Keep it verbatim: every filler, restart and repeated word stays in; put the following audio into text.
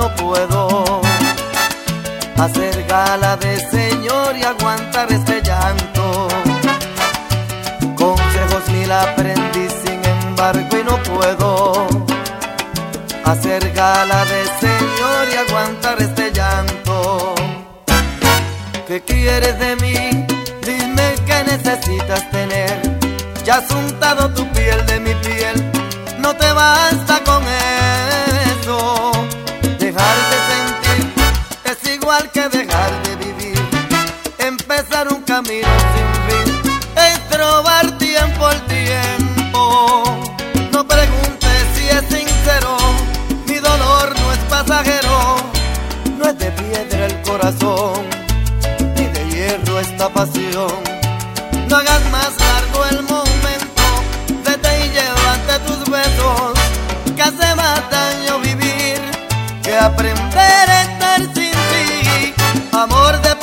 no puedo hacer gala de señor y aguantar este llanto. Consejos mil aprendí, sin embargo, y no puedo hacer gala de señor y aguantar este llanto. ¿Qué quieres de mí? Dime qué necesitas tener. Ya has untado tu piel de mi piel, no te basta con eso. Dejar de sentir es igual que dejar de vivir. Empezar un camino sin fin es robar tiempo al tiempo. No preguntes si es sincero, mi dolor no es pasajero. No es de piedra el corazón, ni de hierro esta pasión. No hagas más largo el momento, vete y llévate tus besos, que hace más daño vivir que aprender a estar sin ti. Amor de